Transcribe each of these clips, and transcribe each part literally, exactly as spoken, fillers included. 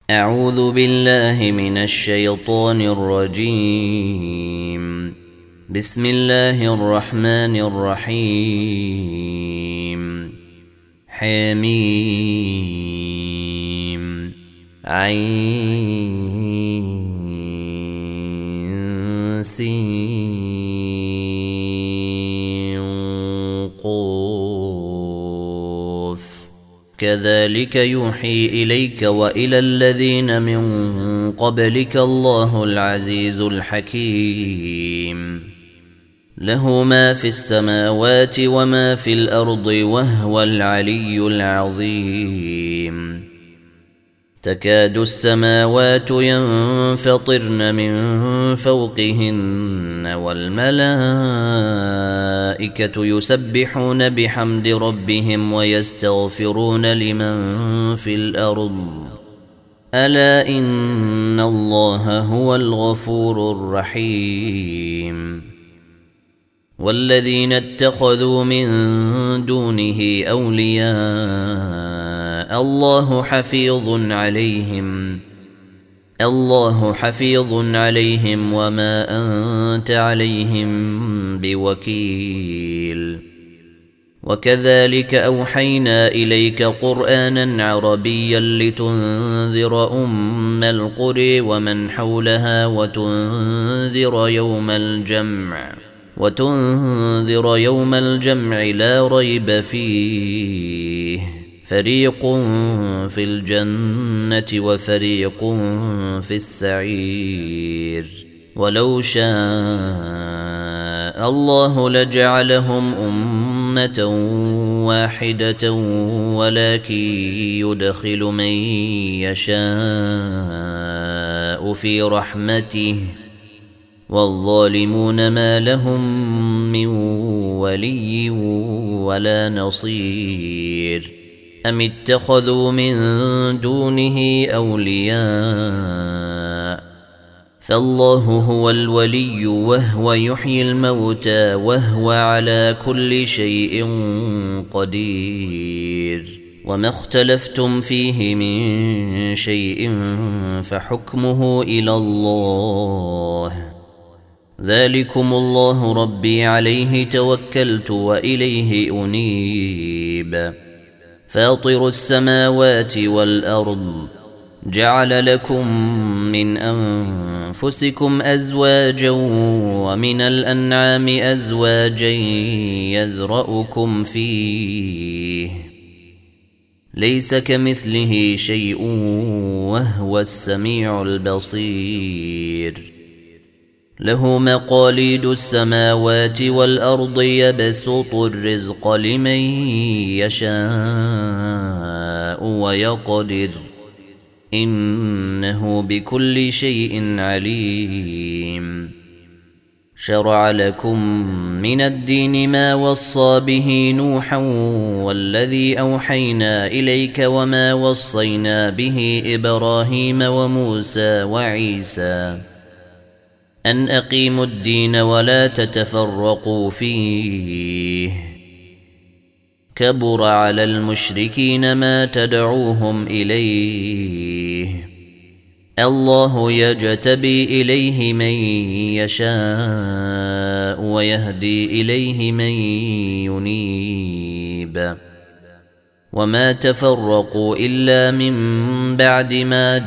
أعوذ بالله من الشيطان الرجيم. بسم الله الرحمن الرحيم. حميم عين سين قاف كذلك يوحي إليك وإلى الذين من قبلك الله العزيز الحكيم. له ما في السماوات وما في الأرض وهو العلي العظيم. تكاد السماوات ينفطرن من فوقهن والملائكة يسبحون بحمد ربهم ويستغفرون لمن في الأرض ألا إن الله هو الغفور الرحيم. والذين اتخذوا من دونه أولياء الله حفيظ عليهم الله حفيظ عليهم وما أنت عليهم بوكيل. وكذلك أوحينا إليك قرآنا عربيا لتنذر أم القرى ومن حولها وتنذر يوم الجمع وتنذر يوم الجمع لا ريب فيه فريق في الجنة وفريق في السعير. ولو شاء الله لجعلهم أمة واحدة ولكن يدخل من يشاء في رحمته والظالمون ما لهم من ولي ولا نصير. أم اتخذوا من دونه أولياء فالله هو الولي وهو يحيي الموتى وهو على كل شيء قدير. وما اختلفتم فيه من شيء فحكمه إلى الله. ذلكم الله ربي عليه توكلت وإليه أنيب. فاطر السماوات والأرض جعل لكم من أنفسكم أزواجا ومن الأنعام أزواجا يذرأكم فيه ليس كمثله شيء وهو السميع البصير. له مقاليد السماوات والأرض يبسط الرزق لمن يشاء ويقدر إنه بكل شيء عليم. شرع لكم من الدين ما وصى به نوحا والذي أوحينا إليك وما وصينا به إبراهيم وموسى وعيسى أن أقيموا الدين ولا تتفرقوا فيه. كبر على المشركين ما تدعوهم إليه. الله يجتبي إليه من يشاء ويهدي إليه من ينيب. وما تفرقوا إلا من بعد ما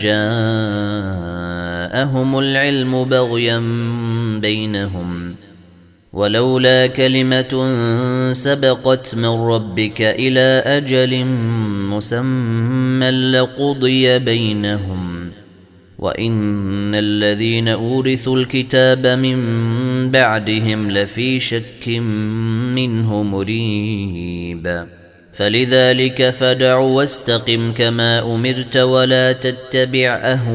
جاءهم العلم بغيا بينهم ولولا كلمة سبقت من ربك إلى أجل مسمى لقضي بينهم وإن الذين أورثوا الكتاب من بعدهم لفي شك منه مريب. فلذلك فادع واستقم كما أمرت ولا تتبع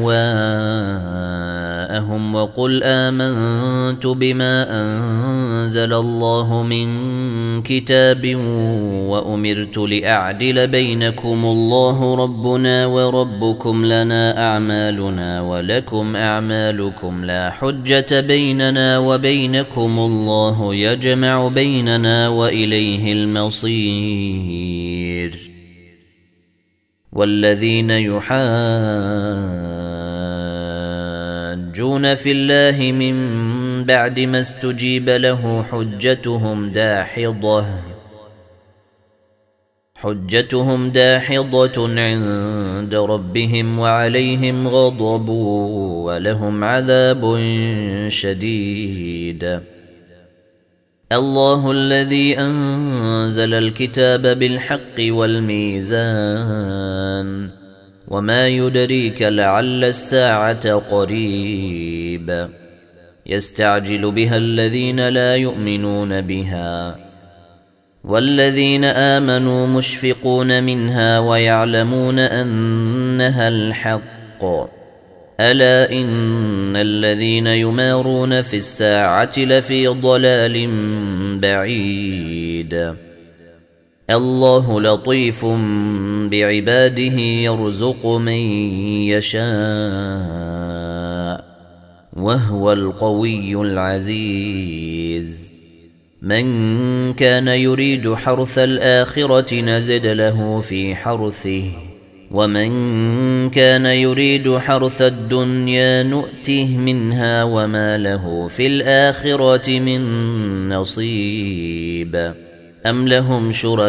أهواءهم وقل آمنت بما أنزل الله من كتاب وأمرت لأعدل بينكم الله ربنا وربكم لنا أعمالنا ولكم أعمالكم لا حجة بيننا وبينكم الله يجمع بيننا وإليه المصير. والذين يحاجون في الله من بعد ما استجيب له حجتهم داحضة حجتهم داحضة عند ربهم وعليهم غضب ولهم عذاب شديد. الله الذي أنزل الكتاب بالحق والميزان وما يدريك لعل الساعة قريب يستعجل بها الذين لا يؤمنون بها والذين آمنوا مشفقون منها ويعلمون أنها الحق ألا إن الذين يمارون في الساعة لفي ضلال بعيد. الله لطيف بعباده يرزق من يشاء وهو القوي العزيز. من كان يريد حرث الآخرة نزد له في حرثه ومن كان يريد حرث الدنيا نؤته منها وما له في الآخرة من نصيب. أم لهم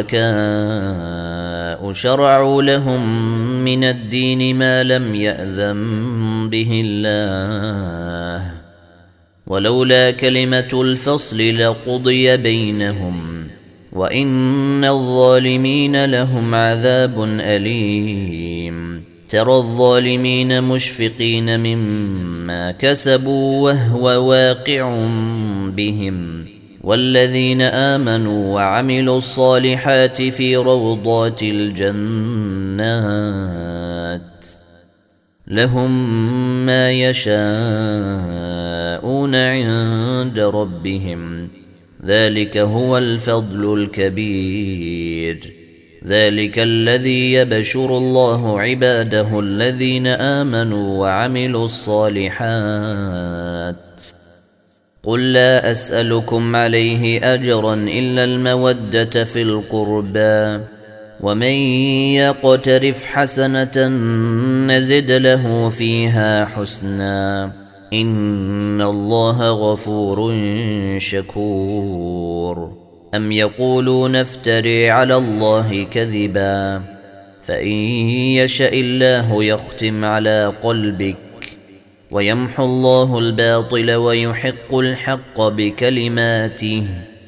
شركاء شرعوا لهم من الدين ما لم يأذن به الله ولولا كلمة الفصل لقضي بينهم وإن الظالمين لهم عذاب أليم. ترى الظالمين مشفقين مما كسبوا وهو واقع بهم والذين آمنوا وعملوا الصالحات في روضات الجنات لهم ما يشاءون عند ربهم ذلك هو الفضل الكبير. ذلك الذي يبشر الله عباده الذين آمنوا وعملوا الصالحات. قل لا أسألكم عليه أجرا إلا المودة في القربى ومن يقترف حسنة نزد له فيها حسنا إن الله غفور شكور. أم يقولون افتري على الله كذبا فإن يشاء الله يختم على قلبك ويمحو الله الباطل ويحق الحق بكلماته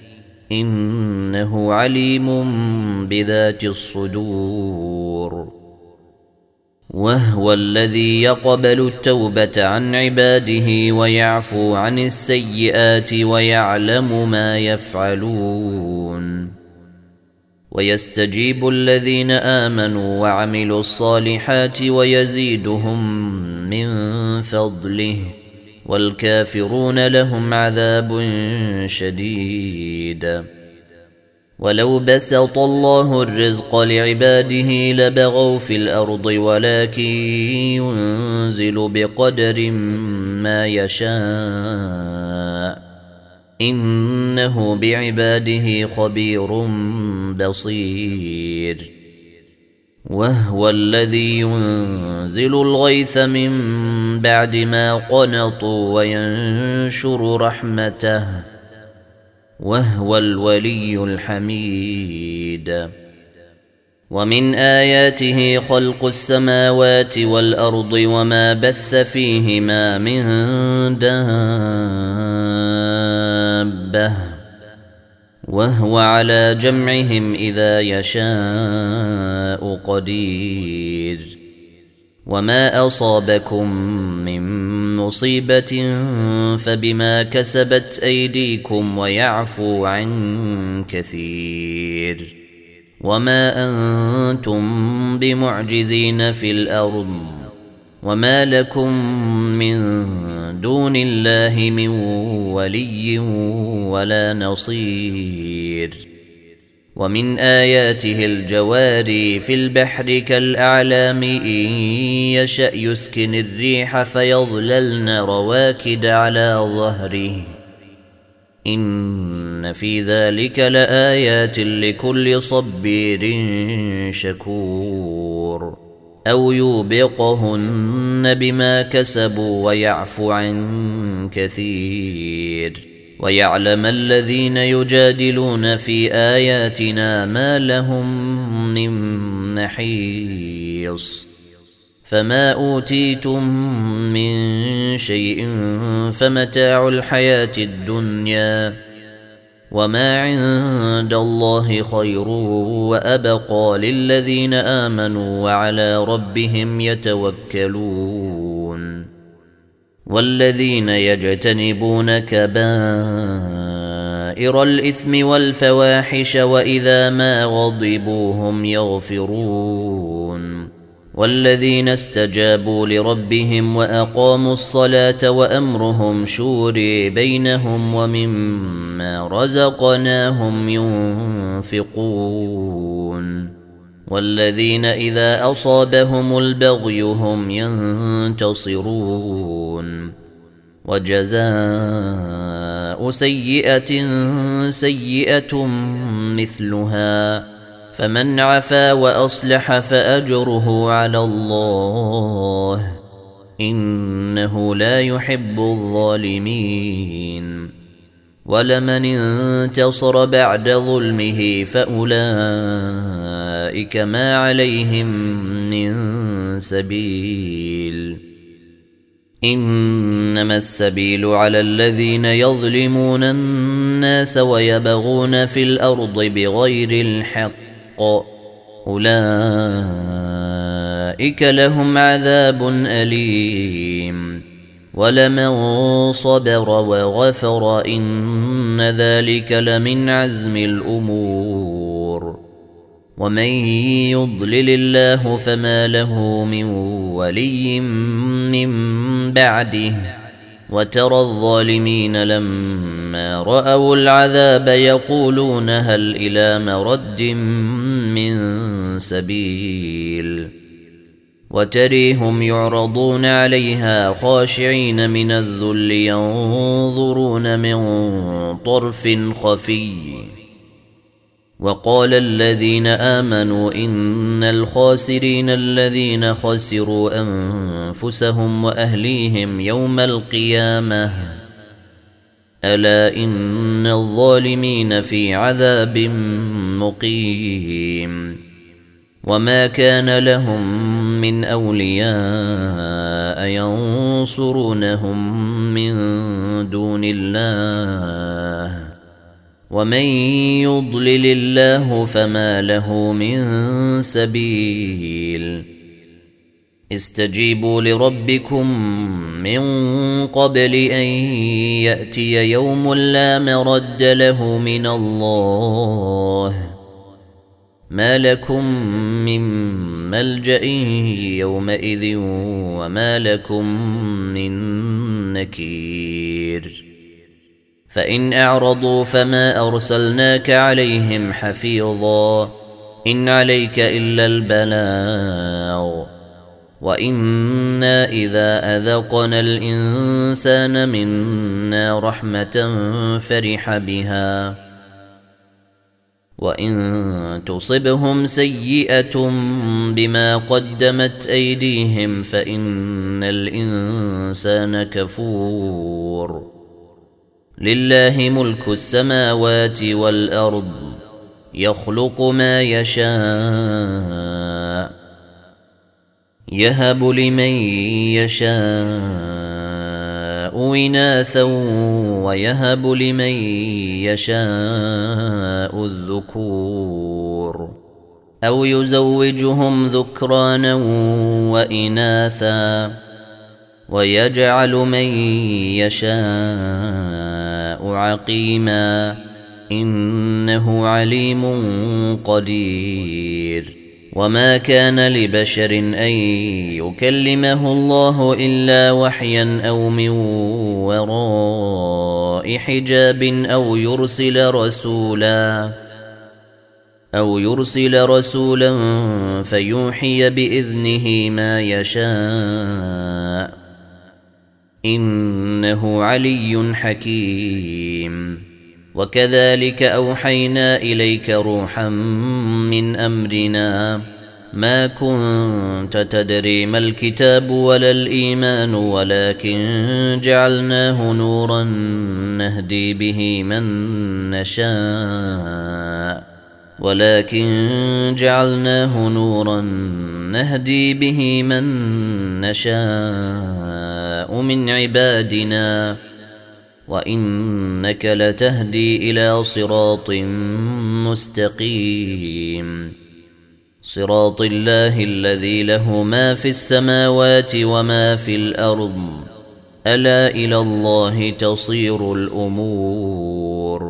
إنه عليم بذات الصدور. وهو الذي يقبل التوبة عن عباده ويعفو عن السيئات ويعلم ما يفعلون ويستجيب الذين آمنوا وعملوا الصالحات ويزيدهم من فضله والكافرون لهم عذاب شديد. ولو بسط الله الرزق لعباده لبغوا في الأرض ولكن ينزل بقدر ما يشاء إنه بعباده خبير بصير. وهو الذي ينزل الغيث من بعد ما قنطوا وينشر رحمته وهو الولي الحميد. ومن آياته خلق السماوات والأرض وما بث فيهما من دابة وهو على جمعهم إذا يشاء قدير. وما أصابكم من مصيبة فبما كسبت أيديكم ويعفو عن كثير. وما أنتم بمعجزين في الأرض وما لكم من دون الله من ولي ولا نصير. ومن آياته الجواري في البحر كالأعلام إن يشأ يسكن الريح فيظللن رواكد على ظهره إن في ذلك لآيات لكل صبير شكور. أو يوبقهن بما كسبوا ويعفو عن كثير ويعلم الذين يجادلون في آياتنا ما لهم من محيص فما أوتيتم من شيء فمتاع الحياة الدنيا وما عند الله خير وأبقى للذين آمنوا وعلى ربهم يتوكلون والذين يجتنبون كبائر الإثم والفواحش وإذا ما غضبوا هم يغفرون والذين استجابوا لربهم وأقاموا الصلاة وأمرهم شورى بينهم ومما رزقناهم ينفقون والذين إذا أصابهم البغي هم ينتصرون وجزاء سيئة سيئة مثلها فمن عفا وأصلح فأجره على الله إنه لا يحب الظالمين ولمن انتصر بعد ظلمه فأولئك ما عليهم من سبيل إنما السبيل على الذين يظلمون الناس ويبغون في الأرض بغير الحق أولئك لهم عذاب أليم ولمن صبر وغفر إن ذلك لمن عزم الأمور ومن يضلل الله فما له من ولي من بعده وترى الظالمين لما رأوا العذاب يقولون هل إلى مرد من سبيل وتريهم يعرضون عليها خاشعين من الذل ينظرون من طرف خفي وقال الذين آمنوا إن الخاسرين الذين خسروا أنفسهم وأهليهم يوم القيامة ألا إن الظالمين في عذاب مقيم وما كان لهم من أولياء ينصرونهم من دون الله ومن يضلل الله فما له من سبيل استجيبوا لربكم من قبل أن يأتي يوم لا مرد له من الله ما لكم من ملجأ يومئذ وما لكم من نكير فإن أعرضوا فما أرسلناك عليهم حفيظا إن عليك إلا البلاغ وإنا إذا أذقنا الإنسان منا رحمة فرح بها وإن تصبهم سيئة بما قدمت أيديهم فإن الإنسان كفور لله ملك السماوات والأرض يخلق ما يشاء يهب لمن يشاء إناثا ويهب لمن يشاء الذكور أو يزوجهم ذكرانا وإناثا ويجعل من يشاء عقيما إنه عليم قدير وما كان لبشر أن يكلمه الله إلا وحيا أو من وراء حجاب أو يرسل رسولا أو يرسل رسولا فيوحي بإذنه ما يشاء إنه علي حكيم وكذلك أوحينا إليك روحا من أمرنا ما كنت تدري ما الكتاب ولا الإيمان ولكن جعلناه نورا نهدي به من نشاء ولكن جعلناه نورا نهدي به من نشاء من عبادنا وإنك لتهدي إلى صراط مستقيم صراط الله الذي له ما في السماوات وما في الأرض ألا إلى الله تصير الأمور